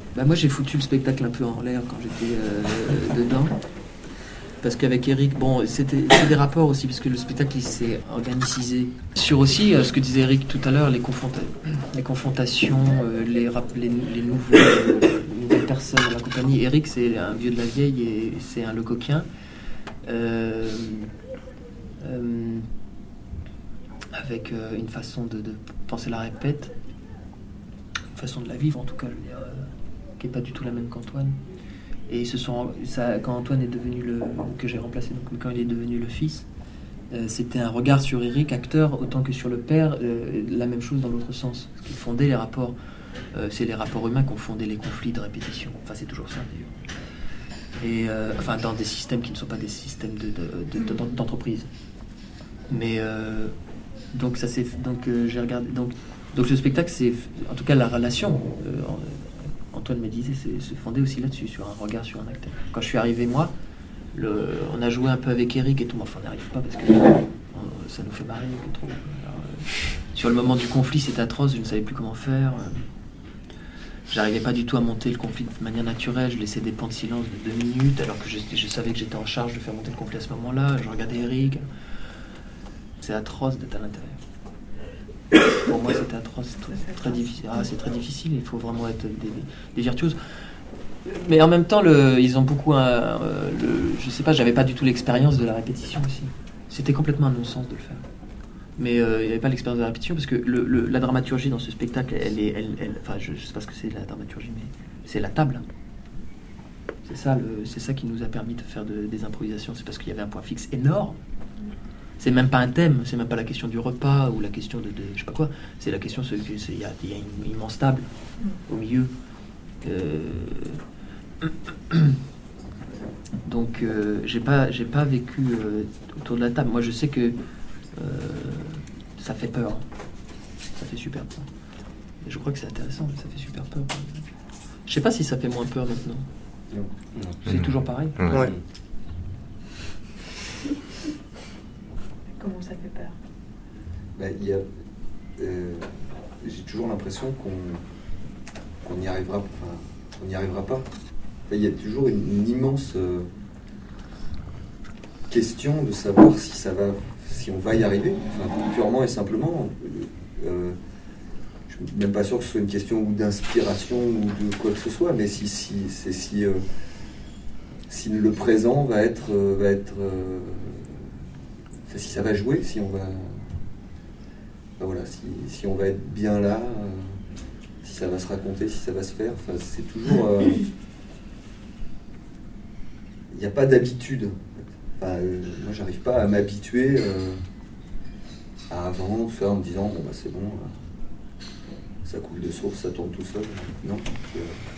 Bah moi j'ai foutu le spectacle un peu en l'air quand j'étais dedans. Parce qu'avec Eric, bon, c'est des rapports aussi, parce que le spectacle il s'est organicisé sur aussi ce que disait Eric tout à l'heure, les confrontations, les nouvelles personnes dans la compagnie. Eric c'est un vieux de la vieille et c'est un Lecoqien. Avec une façon de penser la répète, une façon de la vivre en tout cas, je veux dire, qui n'est pas du tout la même qu'Antoine. Et quand Antoine est devenu que j'ai remplacé, donc quand il est devenu le fils, c'était un regard sur Eric, acteur, autant que sur le père, la même chose dans l'autre sens. Ce qui fondait les rapports, c'est les rapports humains qui ont fondé les conflits de répétition. Enfin, c'est toujours ça d'ailleurs. Et enfin, dans des systèmes qui ne sont pas des systèmes d'entreprise. Mais donc ça c'est j'ai regardé donc le spectacle, c'est en tout cas la relation. Antoine me disait, se fondait aussi là-dessus, sur un regard sur un acteur. Quand je suis arrivé, moi, on a joué un peu avec Eric et tout, mais enfin, on n'y arrive pas parce que ça nous fait marrer trop. Alors, sur le moment du conflit, c'était atroce, je ne savais plus comment faire. J'arrivais pas du tout à monter le conflit de manière naturelle, je laissais des pans de silence de 2 minutes, alors que je savais que j'étais en charge de faire monter le conflit à ce moment-là. Je regardais Eric. C'est atroce d'être à l'intérieur. Pour moi, c'était atroce, très difficile. C'est très difficile, il faut vraiment être des virtuoses. Mais en même temps, ils ont beaucoup... je sais pas, j'avais pas du tout l'expérience de la répétition aussi. C'était complètement un non-sens de le faire. Mais il n'y avait pas l'expérience de la répétition, parce que la dramaturgie dans ce spectacle, enfin, je sais pas ce que c'est la dramaturgie, mais c'est la table. C'est ça qui nous a permis de faire des improvisations. C'est parce qu'il y avait un point fixe énorme. C'est même pas un thème, c'est même pas la question du repas ou la question de je sais pas quoi. C'est la question, il y a une immense table au milieu. Donc j'ai pas vécu autour de la table. Moi je sais que ça fait peur. Ça fait super peur. Et je crois que c'est intéressant, ça fait super peur. Je sais pas si ça fait moins peur maintenant. Non. C'est toujours pareil. Ouais. Comment ça fait peur? J'ai toujours l'impression qu'on n'y arrivera pas. Il y a toujours une immense question de savoir si on va y arriver. Enfin, purement et simplement. Je ne suis même pas sûr que ce soit une question d'inspiration ou de quoi que ce soit, mais si le présent va être si ça va jouer, si on va si on va être bien là, si ça va se raconter, si ça va se faire, enfin, c'est toujours il n'y a pas d'habitude. Enfin, moi j'arrive pas à m'habituer à avant faire en me disant bon bah c'est bon, ça coule de source, ça tourne tout seul. Non,